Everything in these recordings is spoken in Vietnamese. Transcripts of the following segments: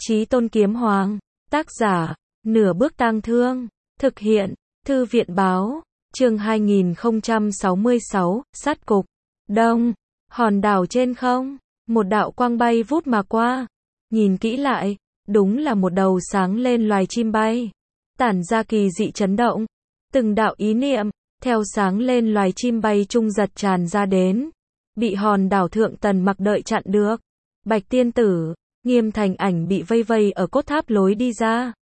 Chí Tôn Kiếm Hoàng, tác giả, Nửa Bước Tang Thương, thực hiện, Thư viện báo, chương 2066, sát cục, đông, hòn đảo trên không, một đạo quang bay vút mà qua, nhìn kỹ lại, đúng là một đầu sáng lên loài chim bay, tản ra kỳ dị chấn động, từng đạo ý niệm, theo sáng lên loài chim bay trung giật tràn ra đến, bị hòn đảo thượng Tần Mặc đợi chặn được, Bạch Tiên Tử, Nghiêm Thành Ảnh bị vây vây ở cốt tháp lối đi ra.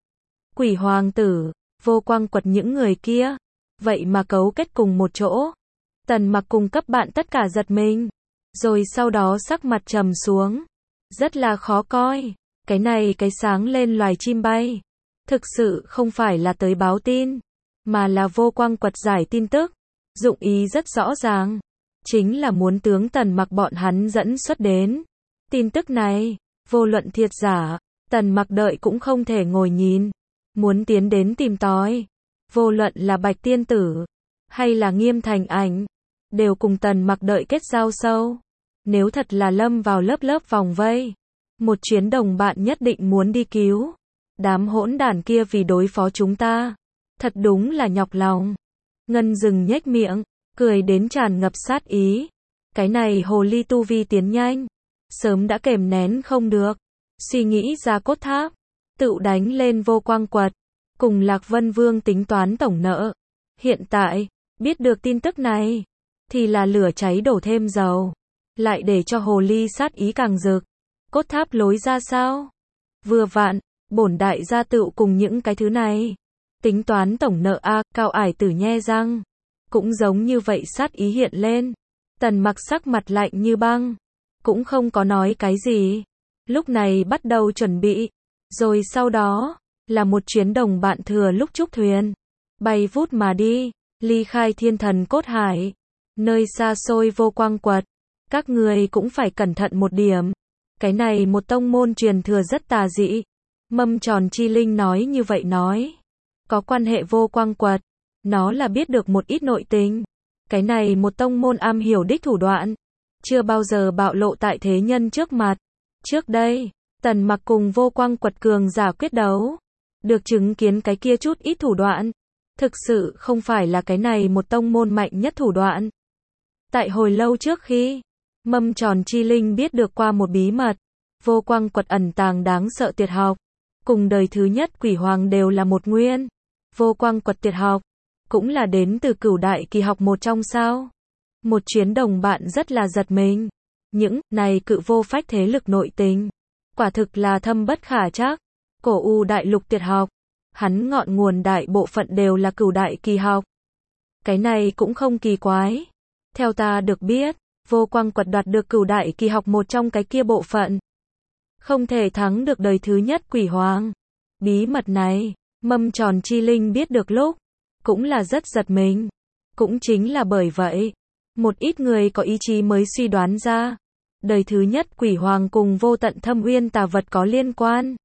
Quỷ Hoàng Tử, Vô Quang Quật những người kia, vậy mà cấu kết cùng một chỗ. Tần Mặc cùng cấp bạn tất cả giật mình, rồi sau đó sắc mặt trầm xuống, rất là khó coi. Cái này cái sáng lên loài chim bay, thực sự không phải là tới báo tin, mà là Vô Quang Quật giải tin tức, dụng ý rất rõ ràng, chính là muốn tướng Tần Mặc bọn hắn dẫn xuất đến. Tin tức này, vô luận thiệt giả, Tần Mặc đợi cũng không thể ngồi nhìn, muốn tiến đến tìm tòi. Vô luận là Bạch Tiên Tử, hay là Nghiêm Thành Ảnh, đều cùng Tần Mặc đợi kết giao sâu. Nếu thật là lâm vào lớp lớp vòng vây, một chuyến đồng bạn nhất định muốn đi cứu. Đám hỗn đản kia vì đối phó chúng ta, thật đúng là nhọc lòng. Ngân Dừng nhếch miệng, cười đến tràn ngập sát ý. Cái này hồ ly tu vi tiến nhanh, sớm đã kềm nén không được, suy nghĩ ra cốt tháp, tự đánh lên Vô Quang Quật, cùng Lạc Vân Vương tính toán tổng nợ. Hiện tại, biết được tin tức này, thì là lửa cháy đổ thêm dầu, lại để cho hồ ly sát ý càng rực. Cốt tháp lối ra sao? Vừa vặn, bổn đại gia tựu cùng những cái thứ này tính toán tổng nợ a. Cao Ải Tử nhe răng, cũng giống như vậy sát ý hiện lên. Tần Mặc sắc mặt lạnh như băng, cũng không có nói cái gì, lúc này bắt đầu chuẩn bị, rồi sau đó là một chuyến đồng bạn thừa lúc trúc thuyền, bay vút mà đi, ly khai Thiên Thần Cốt Hải, nơi xa xôi Vô Quang Quật. Các người cũng phải cẩn thận một điểm, cái này một tông môn truyền thừa rất tà dị. Mâm Tròn Chi Linh nói như vậy nói, có quan hệ Vô Quang Quật, nó là biết được một ít nội tình. Cái này một tông môn am hiểu đích thủ đoạn, chưa bao giờ bạo lộ tại thế nhân trước mặt. Trước đây, Tần Mặc cùng Vô Quang Quật cường giả quyết đấu, được chứng kiến cái kia chút ít thủ đoạn, thực sự không phải là cái này một tông môn mạnh nhất thủ đoạn. Tại hồi lâu trước khi Mâm Tròn Chi Linh biết được qua một bí mật, Vô Quang Quật ẩn tàng đáng sợ tuyệt học, cùng đời thứ nhất Quỷ Hoàng đều là một nguyên. Vô Quang Quật tuyệt học, cũng là đến từ Cửu Đại Kỳ học một trong sao. Một chuyến đồng bạn rất là giật mình. Những này cự vô phách thế lực nội tình, quả thực là thâm bất khả trắc. Cổ U Đại Lục tuyệt học, hắn ngọn nguồn đại bộ phận đều là Cửu Đại Kỳ học. Cái này cũng không kỳ quái. Theo ta được biết, Vô Quang Quật đoạt được Cửu Đại Kỳ học một trong cái kia bộ phận, không thể thắng được đời thứ nhất Quỷ Hoàng. Bí mật này, Mâm Tròn Chi Linh biết được lúc, cũng là rất giật mình. Cũng chính là bởi vậy, một ít người có ý chí mới suy đoán ra, đời thứ nhất Quỷ Hoàng cùng Vô Tận Thâm Uyên tà vật có liên quan.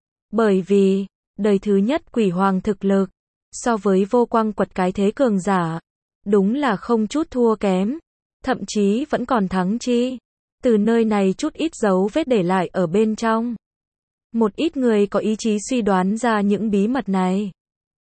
Bởi vì, đời thứ nhất Quỷ Hoàng thực lực, so với Vô Quang Quật cái thế cường giả, đúng là không chút thua kém, thậm chí vẫn còn thắng chi. Từ nơi này chút ít dấu vết để lại ở bên trong, một ít người có ý chí suy đoán ra những bí mật này.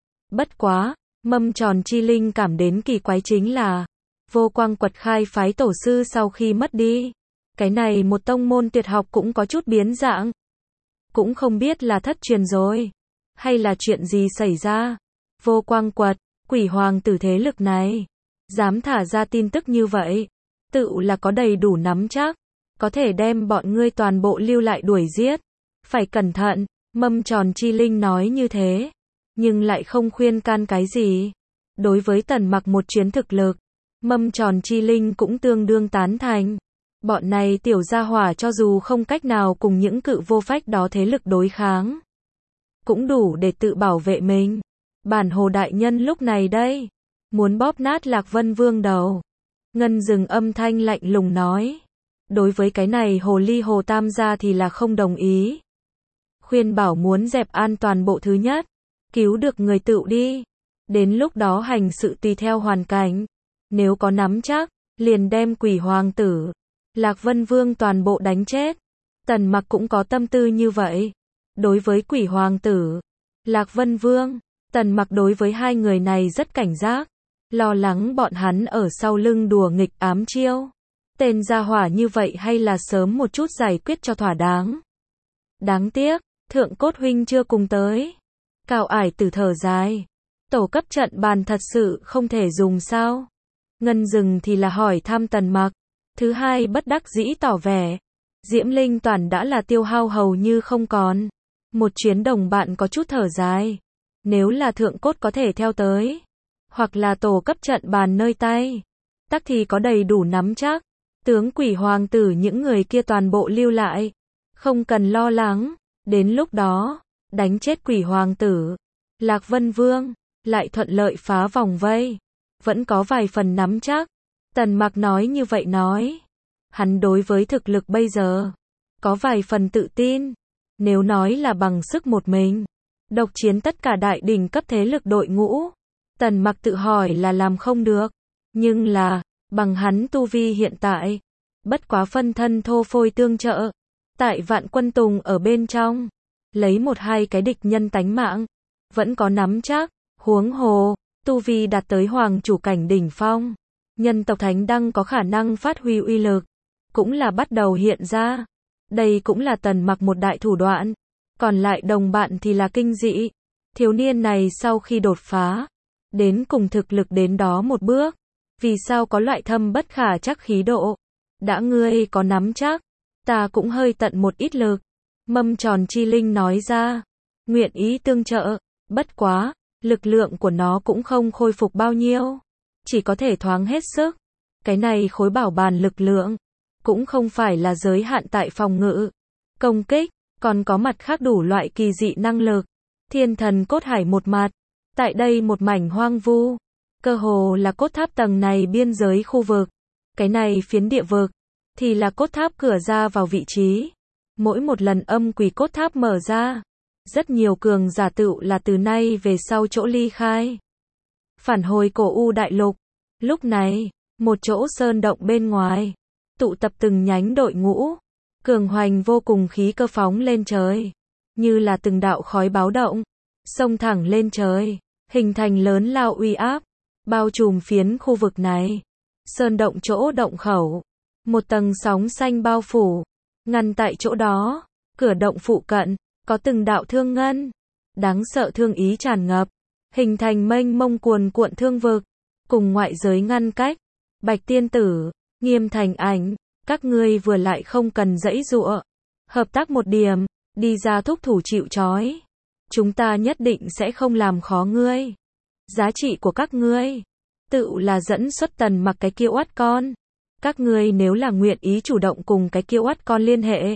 Bất quá, Mâm Tròn Chi Linh cảm đến kỳ quái chính là, Vô Quang Quật khai phái tổ sư sau khi mất đi, cái này một tông môn tuyệt học cũng có chút biến dạng. Cũng không biết là thất truyền rồi, hay là chuyện gì xảy ra. Vô Quang Quật, Quỷ Hoàng tử thế lực này, dám thả ra tin tức như vậy, tự là có đầy đủ nắm chắc, có thể đem bọn ngươi toàn bộ lưu lại đuổi giết. Phải cẩn thận, Mâm Tròn Chi Linh nói như thế, nhưng lại không khuyên can cái gì. Đối với Tần Mặc một chuyến thực lực, Mâm Tròn Chi Linh cũng tương đương tán thành. Bọn này tiểu gia hỏa cho dù không cách nào cùng những cự vô phách đó thế lực đối kháng, cũng đủ để tự bảo vệ mình. Bản Hồ đại nhân lúc này đây, muốn bóp nát Lạc Vân Vương đầu. Ngân Dừng âm thanh lạnh lùng nói. Đối với cái này hồ ly Hồ Tam gia thì là không đồng ý. Khuyên bảo muốn dẹp an toàn bộ thứ nhất, cứu được người tựu đi. Đến lúc đó hành sự tùy theo hoàn cảnh. Nếu có nắm chắc, liền đem Quỷ Hoàng tử, Lạc Vân Vương toàn bộ đánh chết. Tần Mặc cũng có tâm tư như vậy. đối với Quỷ Hoàng tử, Lạc Vân Vương, Tần Mặc đối với hai người này rất cảnh giác, lo lắng bọn hắn ở sau lưng đùa nghịch ám chiêu. Tên gia hỏa như vậy hay là sớm một chút giải quyết cho thỏa đáng. Đáng tiếc, Thượng Cốt huynh chưa cùng tới. Cao Ải Tử thở dài, tổ cấp trận bàn thật sự không thể dùng sao? Ngân Dừng thì là hỏi thăm Tần Mặc, thứ hai bất đắc dĩ tỏ vẻ, Diễm Linh Toàn đã là tiêu hao hầu như không còn. Một chuyến đồng bạn có chút thở dài, nếu là Thượng Cốt có thể theo tới, hoặc là tổ cấp trận bàn nơi tay, tắc thì có đầy đủ nắm chắc. Tướng Quỷ Hoàng tử những người kia toàn bộ lưu lại, không cần lo lắng, đến lúc đó, đánh chết Quỷ Hoàng tử, Lạc Vân Vương, lại thuận lợi phá vòng vây, vẫn có vài phần nắm chắc. Tần Mặc nói như vậy nói, hắn đối với thực lực bây giờ, có vài phần tự tin, nếu nói là bằng sức một mình, độc chiến tất cả đại đỉnh cấp thế lực đội ngũ, Tần Mặc tự hỏi là làm không được, nhưng là, bằng hắn tu vi hiện tại, bất quá phân thân thô phôi tương trợ, tại Vạn Quân Tùng ở bên trong, lấy một hai cái địch nhân tánh mạng, vẫn có nắm chắc, huống hồ, tu vi đạt tới hoàng chủ cảnh đỉnh phong, nhân tộc thánh đăng có khả năng phát huy uy lực, cũng là bắt đầu hiện ra. Đây cũng là Tần Mặc một đại thủ đoạn, còn lại đồng bạn thì là kinh dị. Thiếu niên này sau khi đột phá, đến cùng thực lực đến đó một bước, vì sao có loại thâm bất khả trắc khí độ. Đã ngươi có nắm chắc, ta cũng hơi tận một ít lực. Mâm Tròn Chi Linh nói ra, nguyện ý tương trợ, bất quá, lực lượng của nó cũng không khôi phục bao nhiêu, chỉ có thể thoáng hết sức. Cái này khối bảo bàn lực lượng, cũng không phải là giới hạn tại phòng ngự, công kích, còn có mặt khác đủ loại kỳ dị năng lực. Thiên Thần Cốt Hải một mặt, tại đây một mảnh hoang vu, cơ hồ là cốt tháp tầng này biên giới khu vực, cái này phiến địa vực, thì là cốt tháp cửa ra vào vị trí. Mỗi một lần âm quỷ cốt tháp mở ra, rất nhiều cường giả tựu là từ nay về sau chỗ ly khai. Phản hồi cổ U đại lục, lúc này, một chỗ sơn động bên ngoài, tụ tập từng nhánh đội ngũ, cường hoành vô cùng khí cơ phóng lên trời, như là từng đạo khói báo động, xông thẳng lên trời, hình thành lớn lao uy áp, bao trùm phiến khu vực này. Sơn động chỗ động khẩu, một tầng sóng xanh bao phủ, ngăn tại chỗ đó, cửa động phụ cận, có từng đạo thương ngân, đáng sợ thương ý tràn ngập, hình thành mênh mông cuồn cuộn thương vực, cùng ngoại giới ngăn cách. Bạch Tiên Tử, Nghiêm Thành Ảnh, các ngươi vừa lại không cần dãy dụa, hợp tác một điểm, đi ra thúc thủ chịu trói. Chúng ta nhất định sẽ không làm khó ngươi. Giá trị của các ngươi, tự là dẫn xuất Tần Mặc cái kia oát con. Các ngươi nếu là nguyện ý chủ động cùng cái kia oát con liên hệ,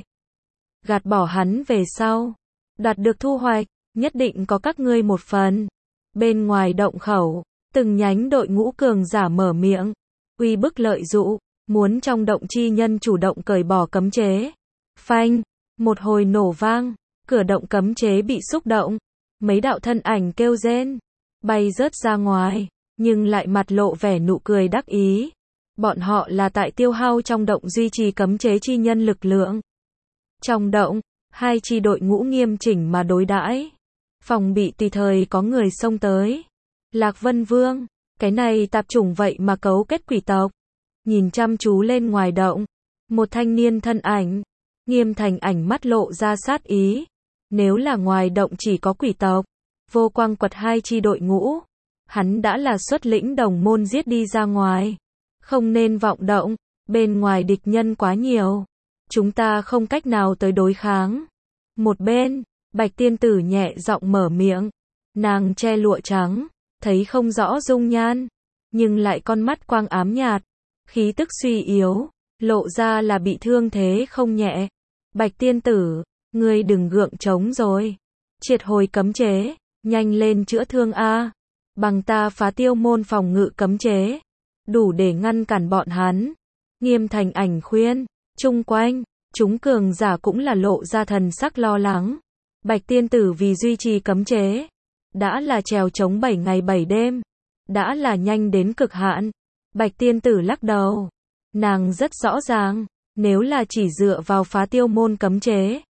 gạt bỏ hắn về sau, đạt được thu hoạch, nhất định có các ngươi một phần. Bên ngoài động khẩu, từng nhánh đội ngũ cường giả mở miệng, uy bức lợi dụ, muốn trong động chi nhân chủ động cởi bỏ cấm chế. Phanh, một hồi nổ vang, cửa động cấm chế bị xúc động, mấy đạo thân ảnh kêu rên, bay rớt ra ngoài, nhưng lại mặt lộ vẻ nụ cười đắc ý. Bọn họ là tại tiêu hao trong động duy trì cấm chế chi nhân lực lượng. Trong động, hai chi đội ngũ nghiêm chỉnh mà đối đãi, phòng bị tùy thời có người xông tới. Lạc Vân Vương, cái này tạp chủng vậy mà cấu kết quỷ tộc. Nhìn chăm chú lên ngoài động, một thanh niên thân ảnh, Nghiêm Thành Ảnh mắt lộ ra sát ý. Nếu là ngoài động chỉ có quỷ tộc, vô quang quật hai chi đội ngũ, hắn đã là xuất lĩnh đồng môn giết đi ra ngoài. Không nên vọng động, bên ngoài địch nhân quá nhiều, chúng ta không cách nào tới đối kháng. Một bên, Bạch Tiên Tử nhẹ giọng mở miệng, nàng che lụa trắng, thấy không rõ dung nhan, nhưng lại con mắt quang ám nhạt, khí tức suy yếu, lộ ra là bị thương thế không nhẹ. Bạch Tiên Tử, ngươi đừng gượng trống rồi, triệt hồi cấm chế, nhanh lên chữa thương a, bằng ta phá tiêu môn phòng ngự cấm chế, đủ để ngăn cản bọn hắn. Nghiêm Thành Ảnh khuyên, chung quanh, chúng cường giả cũng là lộ ra thần sắc lo lắng. Bạch Tiên Tử vì duy trì cấm chế, đã là trèo chống 7 ngày 7 đêm, đã là nhanh đến cực hạn. Bạch Tiên Tử lắc đầu, nàng rất rõ ràng, nếu là chỉ dựa vào phá tiêu môn cấm chế,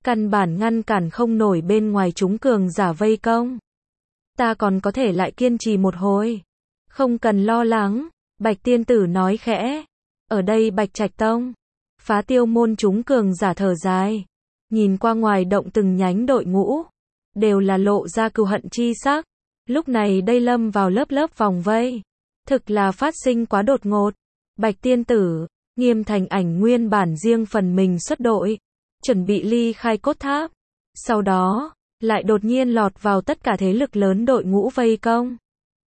căn bản ngăn cản không nổi bên ngoài chúng cường giả vây công. Ta còn có thể lại kiên trì một hồi. Không cần lo lắng, Bạch tiên tử nói khẽ. Ở đây Bạch Trạch Tông, Phá Tiêu môn chúng cường giả thở dài, nhìn qua ngoài động từng nhánh đội ngũ, đều là lộ ra cừu hận chi sắc. Lúc này đây lâm vào lớp lớp vòng vây, thực là phát sinh quá đột ngột. Bạch tiên tử, Nghiêm Thành Ảnh nguyên bản riêng phần mình xuất đội, chuẩn bị ly khai cốt tháp. Sau đó, lại đột nhiên lọt vào tất cả thế lực lớn đội ngũ vây công.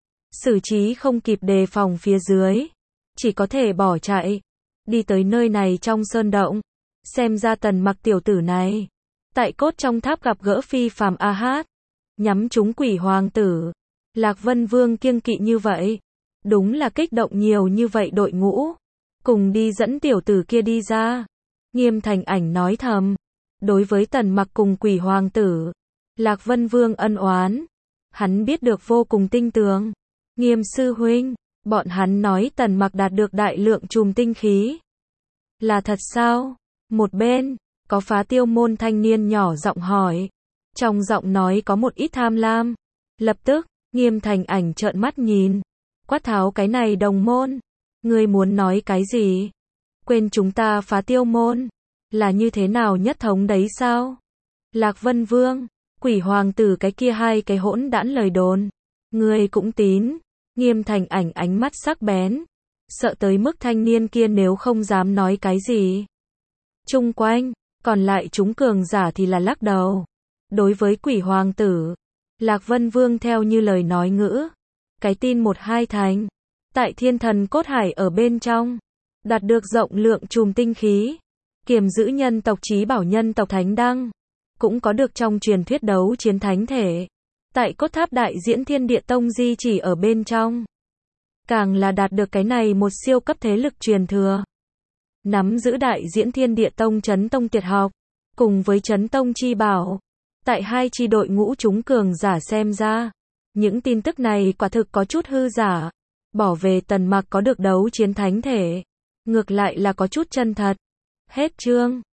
Xử trí không kịp đề phòng phía dưới, chỉ có thể bỏ chạy, đi tới nơi này trong sơn động. Xem ra Tần Mặc tiểu tử này, tại cốt trong tháp gặp gỡ phi phàm a hát, nhắm trúng Quỷ Hoàng tử. Lạc Vân Vương kiêng kỵ như vậy, đúng là kích động nhiều như vậy đội ngũ, cùng đi dẫn tiểu tử kia đi ra. Nghiêm Thành Ảnh nói thầm, đối với Tần Mặc cùng Quỷ Hoàng tử, Lạc Vân Vương ân oán, hắn biết được vô cùng tinh tường. Nghiêm sư huynh, bọn hắn nói Tần Mặc đạt được đại lượng chùm tinh khí. Là thật sao? Một bên, có Phá Tiêu môn thanh niên nhỏ giọng hỏi. Trong giọng nói có một ít tham lam. Lập tức, Nghiêm Thành Ảnh trợn mắt nhìn. Quát tháo cái này đồng môn. Ngươi muốn nói cái gì? Quên chúng ta Phá Tiêu môn. Là như thế nào nhất thống đấy sao? Lạc Vân Vương, Quỷ Hoàng tử cái kia hai cái hỗn đản lời đồn. Ngươi cũng tín. Nghiêm Thành Ảnh ánh mắt sắc bén, sợ tới mức thanh niên kia nếu không dám nói cái gì. Chung quanh, còn lại chúng cường giả thì là lắc đầu. Đối với Quỷ Hoàng tử, Lạc Vân Vương theo như lời nói ngữ, cái tin một hai thành. Tại Thiên Thần Cốt Hải ở bên trong, đạt được rộng lượng chùm tinh khí, kiềm giữ nhân tộc chí bảo nhân tộc thánh đăng, cũng có được trong truyền thuyết đấu chiến thánh thể. Tại cốt tháp đại diễn Thiên Địa Tông di chỉ ở bên trong, càng là đạt được cái này một siêu cấp thế lực truyền thừa. Nắm giữ đại diễn Thiên Địa Tông Chấn Tông tuyệt học, cùng với Chấn Tông chi bảo. Tại hai chi đội ngũ chúng cường giả xem ra, những tin tức này quả thực có chút hư giả. Bỏ về Tần Mặc có được đấu chiến thánh thể, ngược lại là có chút chân thật. Hết chương.